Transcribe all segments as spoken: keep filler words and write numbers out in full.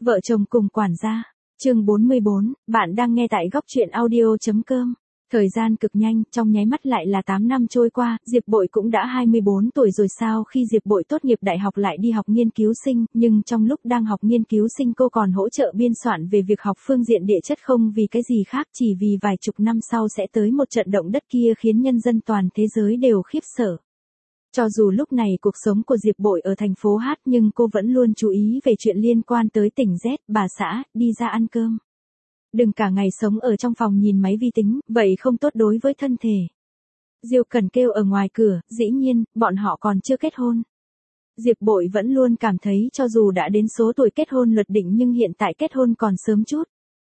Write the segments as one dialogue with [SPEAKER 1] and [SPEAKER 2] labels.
[SPEAKER 1] Vợ chồng cùng quản gia. Chương bốn mươi bốn, bạn đang nghe tại góc truyện audio chấm com. Thời gian cực nhanh, trong nháy mắt lại là tám năm trôi qua, Diệp Bội cũng đã hai mươi bốn tuổi rồi sao. Khi Diệp Bội tốt nghiệp đại học lại đi học nghiên cứu sinh, nhưng trong lúc đang học nghiên cứu sinh cô còn hỗ trợ biên soạn về việc học phương diện địa chất, không vì cái gì khác, chỉ vì vài chục năm sau sẽ tới một trận động đất kia khiến nhân dân toàn thế giới đều khiếp sợ. Cho dù lúc này cuộc sống của Diệp Bội ở thành phố Hát nhưng cô vẫn luôn chú ý về chuyện liên quan tới tỉnh Z. Bà xã, đi ra ăn cơm. Đừng cả ngày sống ở trong phòng nhìn máy vi tính, vậy không tốt đối với thân thể. Diêu Cẩn kêu ở ngoài cửa, dĩ nhiên, bọn họ còn chưa kết hôn. Diệp Bội vẫn luôn cảm thấy cho dù đã đến số tuổi kết hôn luật định nhưng hiện tại kết hôn còn sớm chút.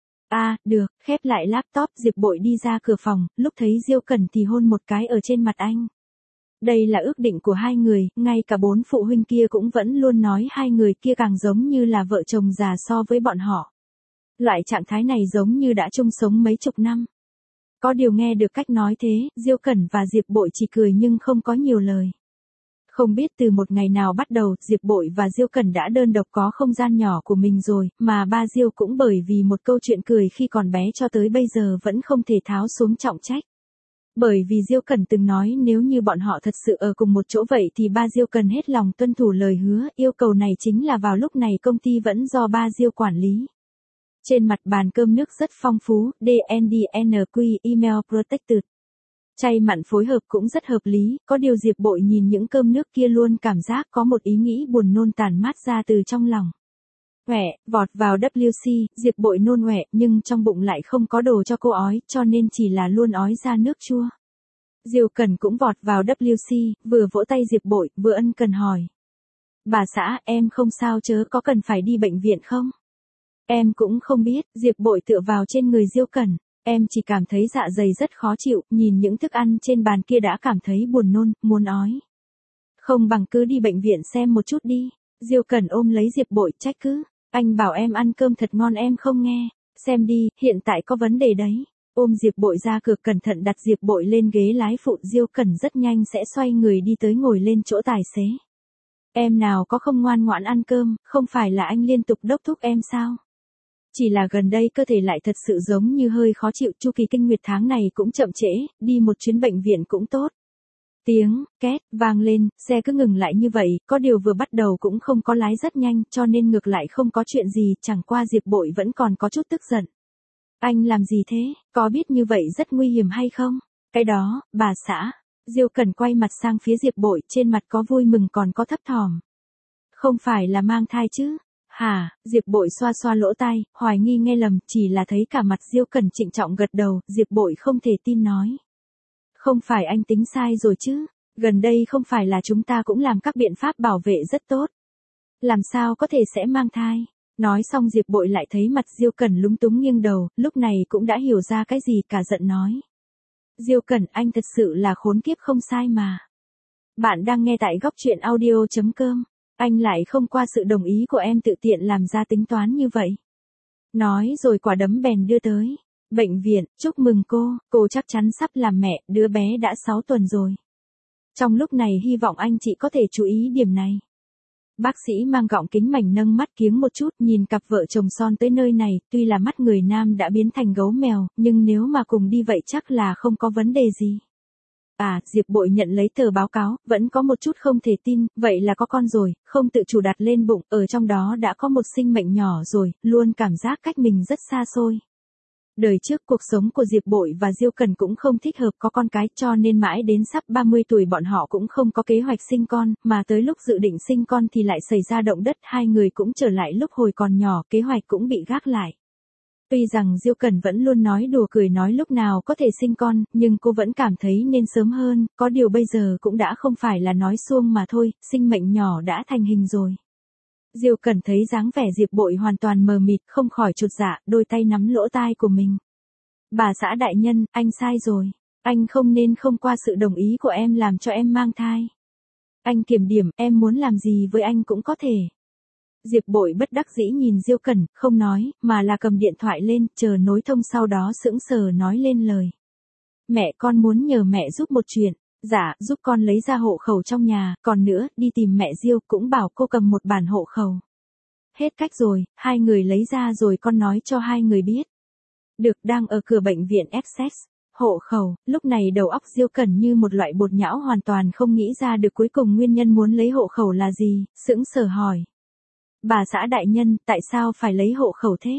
[SPEAKER 1] À, được, khép lại laptop, Diệp Bội đi ra cửa phòng, lúc thấy Diêu Cẩn thì hôn một cái ở trên mặt anh. Đây là ước định của hai người, ngay cả bốn phụ huynh kia cũng vẫn luôn nói hai người kia càng giống như là vợ chồng già so với bọn họ. Loại trạng thái này giống như đã chung sống mấy chục năm. Có điều nghe được cách nói thế, Diêu Cẩn và Diệp Bội chỉ cười nhưng không có nhiều lời. Không biết từ một ngày nào bắt đầu, Diệp Bội và Diêu Cẩn đã đơn độc có không gian nhỏ của mình rồi, mà ba Diêu cũng bởi vì một câu chuyện cười khi còn bé cho tới bây giờ vẫn không thể tháo xuống trọng trách. Bởi vì Diêu Cẩn từng nói nếu như bọn họ thật sự ở cùng một chỗ vậy thì ba Diêu cần hết lòng tuân thủ lời hứa, yêu cầu này chính là vào lúc này công ty vẫn do ba Diêu quản lý. Trên mặt bàn cơm nước rất phong phú, đê en đê en quy, email protected. Chay mặn phối hợp cũng rất hợp lý, có điều Diệp Bội nhìn những cơm nước kia luôn cảm giác có một ý nghĩ buồn nôn tản mát ra từ trong lòng. Quẹ, vọt vào vê kép xê, Diệp Bội nôn quẹ, nhưng trong bụng lại không có đồ cho cô ói, cho nên chỉ là luôn ói ra nước chua. Diêu Cẩn cũng vọt vào vê kép xê, vừa vỗ tay Diệp Bội, vừa ân cần hỏi. Bà xã, em không sao chớ, có cần phải đi bệnh viện không? Em cũng không biết, Diệp Bội tựa vào trên người Diêu Cẩn. Em chỉ cảm thấy dạ dày rất khó chịu, nhìn những thức ăn trên bàn kia đã cảm thấy buồn nôn, muốn ói. Không bằng cứ đi bệnh viện xem một chút đi. Diêu Cẩn ôm lấy Diệp Bội, trách cứ. Anh bảo em ăn cơm thật ngon em không nghe. Xem đi, hiện tại có vấn đề đấy. Ôm Diệp Bội ra cửa, cẩn thận đặt Diệp Bội lên ghế lái phụ. Diêu Cẩn rất nhanh sẽ xoay người đi tới ngồi lên chỗ tài xế. Em nào có không ngoan ngoãn ăn cơm, không phải là anh liên tục đốc thúc em sao? Chỉ là gần đây cơ thể lại thật sự giống như hơi khó chịu, chu kỳ kinh nguyệt tháng này cũng chậm trễ, đi một chuyến bệnh viện cũng tốt. Tiếng két vang lên, xe cứ ngừng lại như vậy, có điều vừa bắt đầu cũng không có lái rất nhanh, cho nên ngược lại không có chuyện gì, chẳng qua Diệp Bội vẫn còn có chút tức giận. Anh làm gì thế, có biết như vậy rất nguy hiểm hay không? Cái đó, bà xã. Diêu Cẩn quay mặt sang phía Diệp Bội, trên mặt có vui mừng còn có thấp thỏm. Không phải là mang thai chứ? Hả? Diệp Bội xoa xoa lỗ tai, hoài nghi nghe lầm, chỉ là thấy cả mặt Diêu Cẩn trịnh trọng gật đầu, Diệp Bội không thể tin nói. Không phải anh tính sai rồi chứ, gần đây không phải là chúng ta cũng làm các biện pháp bảo vệ rất tốt. Làm sao có thể sẽ mang thai? Nói xong Diệp Bội lại thấy mặt Diêu Cẩn lúng túng nghiêng đầu, lúc này cũng đã hiểu ra cái gì, cả giận nói. Diêu Cẩn, anh thật sự là khốn kiếp không sai mà. Bạn đang nghe tại góc truyện audio chấm com. Anh lại không qua sự đồng ý của em tự tiện làm ra tính toán như vậy. Nói rồi quả đấm bèn đưa tới. Bệnh viện, chúc mừng cô, cô chắc chắn sắp làm mẹ, đứa bé đã sáu tuần rồi. Trong lúc này hy vọng anh chị có thể chú ý điểm này. Bác sĩ mang gọng kính mảnh nâng mắt kiếng một chút, nhìn cặp vợ chồng son tới nơi này, tuy là mắt người nam đã biến thành gấu mèo, nhưng nếu mà cùng đi vậy chắc là không có vấn đề gì. À, Diệp Bội nhận lấy tờ báo cáo, vẫn có một chút không thể tin, vậy là có con rồi, không tự chủ đặt lên bụng, ở trong đó đã có một sinh mệnh nhỏ rồi, luôn cảm giác cách mình rất xa xôi. Đời trước cuộc sống của Diệp Bội và Diêu Cẩn cũng không thích hợp có con cái, cho nên mãi đến sắp ba mươi tuổi bọn họ cũng không có kế hoạch sinh con, mà tới lúc dự định sinh con thì lại xảy ra động đất, hai người cũng trở lại lúc hồi còn nhỏ, kế hoạch cũng bị gác lại. Tuy rằng Diêu Cẩn vẫn luôn nói đùa cười nói lúc nào có thể sinh con, nhưng cô vẫn cảm thấy nên sớm hơn, có điều bây giờ cũng đã không phải là nói suông mà thôi, sinh mệnh nhỏ đã thành hình rồi. Diêu Cẩn thấy dáng vẻ Diệp Bội hoàn toàn mờ mịt, không khỏi chột dạ, đôi tay nắm lỗ tai của mình. Bà xã đại nhân, anh sai rồi. Anh không nên không qua sự đồng ý của em làm cho em mang thai. Anh kiểm điểm, em muốn làm gì với anh cũng có thể. Diệp Bội bất đắc dĩ nhìn Diêu Cẩn, không nói, mà là cầm điện thoại lên, chờ nối thông sau đó sững sờ nói lên lời. Mẹ, con muốn nhờ mẹ giúp một chuyện. Dạ, giúp con lấy ra hộ khẩu trong nhà, còn nữa, đi tìm mẹ Diêu cũng bảo cô cầm một bản hộ khẩu. Hết cách rồi, hai người lấy ra rồi con nói cho hai người biết. Được, đang ở cửa bệnh viện Essex. Hộ khẩu, lúc này đầu óc Diêu Cẩn như một loại bột nhão hoàn toàn không nghĩ ra được cuối cùng nguyên nhân muốn lấy hộ khẩu là gì, sững sờ hỏi. Bà xã đại nhân, tại sao phải lấy hộ khẩu thế?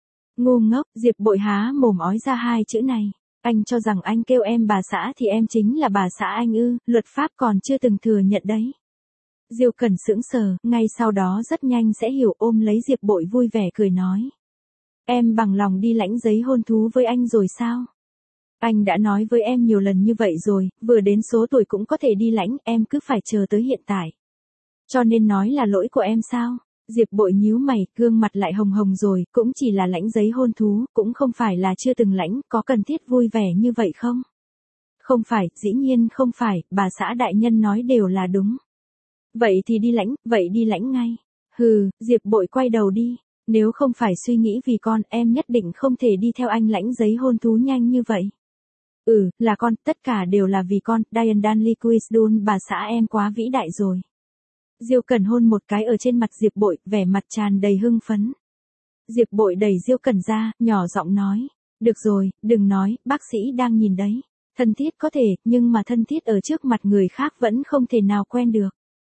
[SPEAKER 1] Ngu ngốc, Diệp Bội há mồm ói ra hai chữ này. Anh cho rằng anh kêu em bà xã thì em chính là bà xã anh ư, luật pháp còn chưa từng thừa nhận đấy. Diêu Cẩn sững sờ, ngay sau đó rất nhanh sẽ hiểu, ôm lấy Diệp Bội vui vẻ cười nói. Em bằng lòng đi lãnh giấy hôn thú với anh rồi sao? Anh đã nói với em nhiều lần như vậy rồi, vừa đến số tuổi cũng có thể đi lãnh, em cứ phải chờ tới hiện tại. Cho nên nói là lỗi của em sao? Diệp Bội nhíu mày, gương mặt lại hồng hồng rồi, cũng chỉ là lãnh giấy hôn thú, cũng không phải là chưa từng lãnh, có cần thiết vui vẻ như vậy không? Không phải, dĩ nhiên không phải, bà xã đại nhân nói đều là đúng. Vậy thì đi lãnh, vậy đi lãnh ngay. Hừ, Diệp Bội quay đầu đi. Nếu không phải suy nghĩ vì con, em nhất định không thể đi theo anh lãnh giấy hôn thú nhanh như vậy. Ừ, là con, tất cả đều là vì con, Diane Danley Quisdun, bà xã em quá vĩ đại rồi. Diêu Cẩn hôn một cái ở trên mặt Diệp Bội, vẻ mặt tràn đầy hưng phấn. Diệp Bội đẩy Diêu Cẩn ra, nhỏ giọng nói. Được rồi, đừng nói, bác sĩ đang nhìn đấy. Thân thiết có thể, nhưng mà thân thiết ở trước mặt người khác vẫn không thể nào quen được.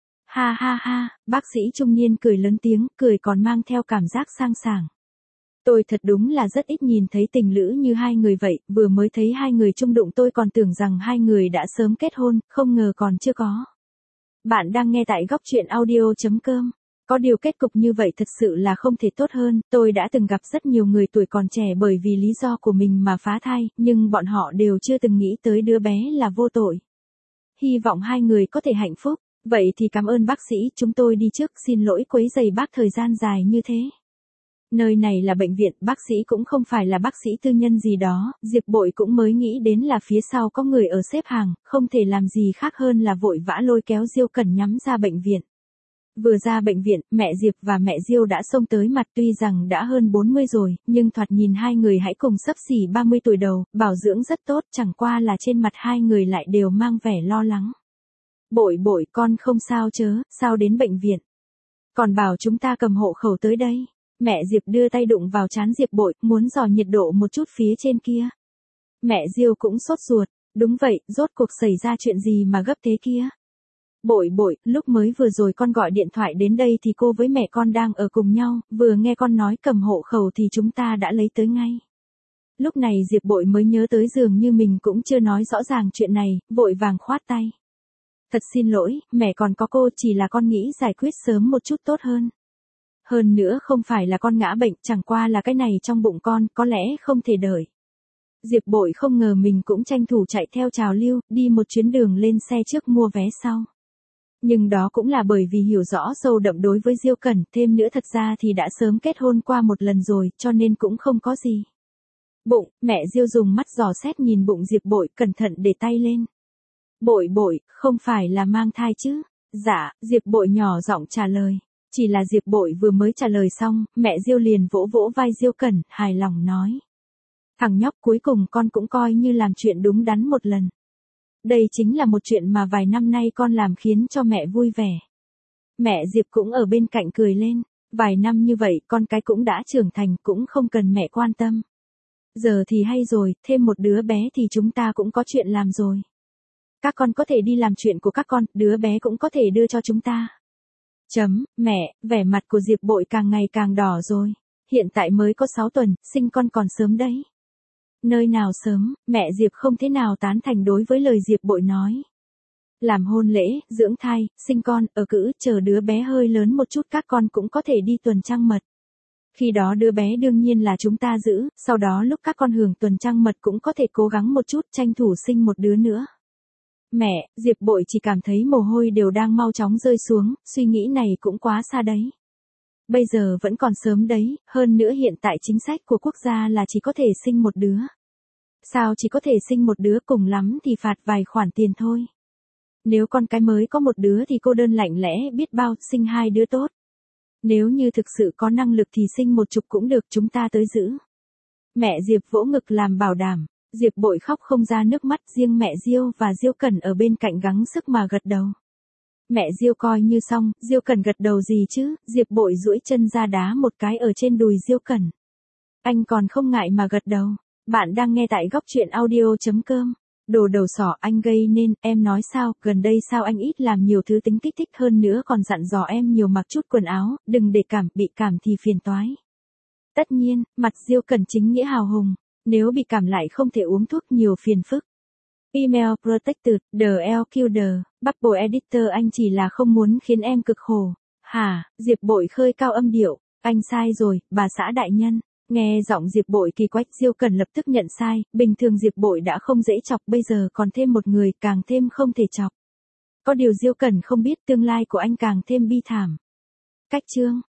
[SPEAKER 1] Ha ha ha, bác sĩ trung niên cười lớn tiếng, cười còn mang theo cảm giác sang sảng. Tôi thật đúng là rất ít nhìn thấy tình lữ như hai người vậy, vừa mới thấy hai người chung đụng tôi còn tưởng rằng hai người đã sớm kết hôn, không ngờ còn chưa có. Bạn đang nghe tại góc truyện audio chấm com. Có điều kết cục như vậy thật sự là không thể tốt hơn, tôi đã từng gặp rất nhiều người tuổi còn trẻ bởi vì lý do của mình mà phá thai, nhưng bọn họ đều chưa từng nghĩ tới đứa bé là vô tội. Hy vọng hai người có thể hạnh phúc. Vậy thì cảm ơn bác sĩ, chúng tôi đi trước, xin lỗi quấy rầy bác thời gian dài như thế. Nơi này là bệnh viện, bác sĩ cũng không phải là bác sĩ tư nhân gì đó, Diệp Bội cũng mới nghĩ đến là phía sau có người ở xếp hàng, không thể làm gì khác hơn là vội vã lôi kéo Diêu Cẩn nhắm ra bệnh viện. Vừa ra bệnh viện, mẹ Diệp và mẹ Diêu đã xông tới mặt, tuy rằng đã hơn bốn mươi rồi, nhưng thoạt nhìn hai người hãy cùng xấp xỉ ba mươi tuổi đầu, bảo dưỡng rất tốt, chẳng qua là trên mặt hai người lại đều mang vẻ lo lắng. Bội Bội, con không sao chớ, sao đến bệnh viện? Còn bảo chúng ta cầm hộ khẩu tới đây. Mẹ Diệp đưa tay đụng vào trán Diệp Bội, muốn dò nhiệt độ một chút phía trên kia. Mẹ Diêu cũng sốt ruột, đúng vậy, rốt cuộc xảy ra chuyện gì mà gấp thế kia? Bội Bội, lúc mới vừa rồi con gọi điện thoại đến đây thì cô với mẹ con đang ở cùng nhau, vừa nghe con nói cầm hộ khẩu thì chúng ta đã lấy tới ngay. Lúc này Diệp Bội mới nhớ tới dường như mình cũng chưa nói rõ ràng chuyện này, vội vàng khoát tay. Thật xin lỗi, mẹ còn có cô, chỉ là con nghĩ giải quyết sớm một chút tốt hơn. Hơn nữa không phải là con ngã bệnh, chẳng qua là cái này trong bụng con, có lẽ không thể đợi. Diệp Bội không ngờ mình cũng tranh thủ chạy theo trào lưu, đi một chuyến đường lên xe trước mua vé sau. Nhưng đó cũng là bởi vì hiểu rõ sâu đậm đối với Diêu Cẩn, thêm nữa thật ra thì đã sớm kết hôn qua một lần rồi, cho nên cũng không có gì. Bụng, mẹ Diêu dùng mắt dò xét nhìn bụng Diệp Bội, cẩn thận để tay lên. Bội Bội, không phải là mang thai chứ? Dạ, Diệp Bội nhỏ giọng trả lời. Chỉ là Diệp Bội vừa mới trả lời xong, mẹ Diêu liền vỗ vỗ vai Diêu Cẩn, hài lòng nói. Thằng nhóc, cuối cùng con cũng coi như làm chuyện đúng đắn một lần. Đây chính là một chuyện mà vài năm nay con làm khiến cho mẹ vui vẻ. Mẹ Diệp cũng ở bên cạnh cười lên. Vài năm như vậy con cái cũng đã trưởng thành, cũng không cần mẹ quan tâm. Giờ thì hay rồi, thêm một đứa bé thì chúng ta cũng có chuyện làm rồi. Các con có thể đi làm chuyện của các con, đứa bé cũng có thể đưa cho chúng ta. Chấm, mẹ, vẻ mặt của Diệp Bội càng ngày càng đỏ rồi. Hiện tại mới có sáu tuần, sinh con còn sớm đấy. Nơi nào sớm, mẹ Diệp không thế nào tán thành đối với lời Diệp Bội nói. Làm hôn lễ, dưỡng thai, sinh con, ở cữ, chờ đứa bé hơi lớn một chút các con cũng có thể đi tuần trăng mật. Khi đó đứa bé đương nhiên là chúng ta giữ, sau đó lúc các con hưởng tuần trăng mật cũng có thể cố gắng một chút tranh thủ sinh một đứa nữa. Mẹ, Diệp Bội chỉ cảm thấy mồ hôi đều đang mau chóng rơi xuống, suy nghĩ này cũng quá xa đấy. Bây giờ vẫn còn sớm đấy, hơn nữa hiện tại chính sách của quốc gia là chỉ có thể sinh một đứa. Sao chỉ có thể sinh một đứa, cùng lắm thì phạt vài khoản tiền thôi. Nếu con cái mới có một đứa thì cô đơn lạnh lẽ biết bao, sinh hai đứa tốt. Nếu như thực sự có năng lực thì sinh một chục cũng được, chúng ta tới giữ. Mẹ Diệp vỗ ngực làm bảo đảm. Diệp Bội khóc không ra nước mắt, riêng mẹ Diêu và Diêu Cẩn ở bên cạnh gắng sức mà gật đầu. Mẹ Diêu coi như xong, Diêu Cẩn gật đầu gì chứ, Diệp Bội duỗi chân ra đá một cái ở trên đùi Diêu Cẩn. Anh còn không ngại mà gật đầu. Bạn đang nghe tại góc truyện audio.com. Đồ đầu sỏ anh gây nên, em nói sao, gần đây sao anh ít làm nhiều thứ tính kích thích hơn nữa còn dặn dò em nhiều mặc chút quần áo, đừng để cảm, bị cảm thì phiền toái. Tất nhiên, mặt Diêu Cẩn chính nghĩa hào hùng, nếu bị cảm lại không thể uống thuốc nhiều phiền phức. Email Protected, The L Q The, Bubble Editor anh chỉ là không muốn khiến em cực khổ. Hả, Diệp Bội khơi cao âm điệu, anh sai rồi, bà xã đại nhân. Nghe giọng Diệp Bội kỳ quách, Diêu Cẩn lập tức nhận sai, bình thường Diệp Bội đã không dễ chọc, bây giờ còn thêm một người, càng thêm không thể chọc. Có điều Diêu Cẩn không biết tương lai của anh càng thêm bi thảm. Cách chương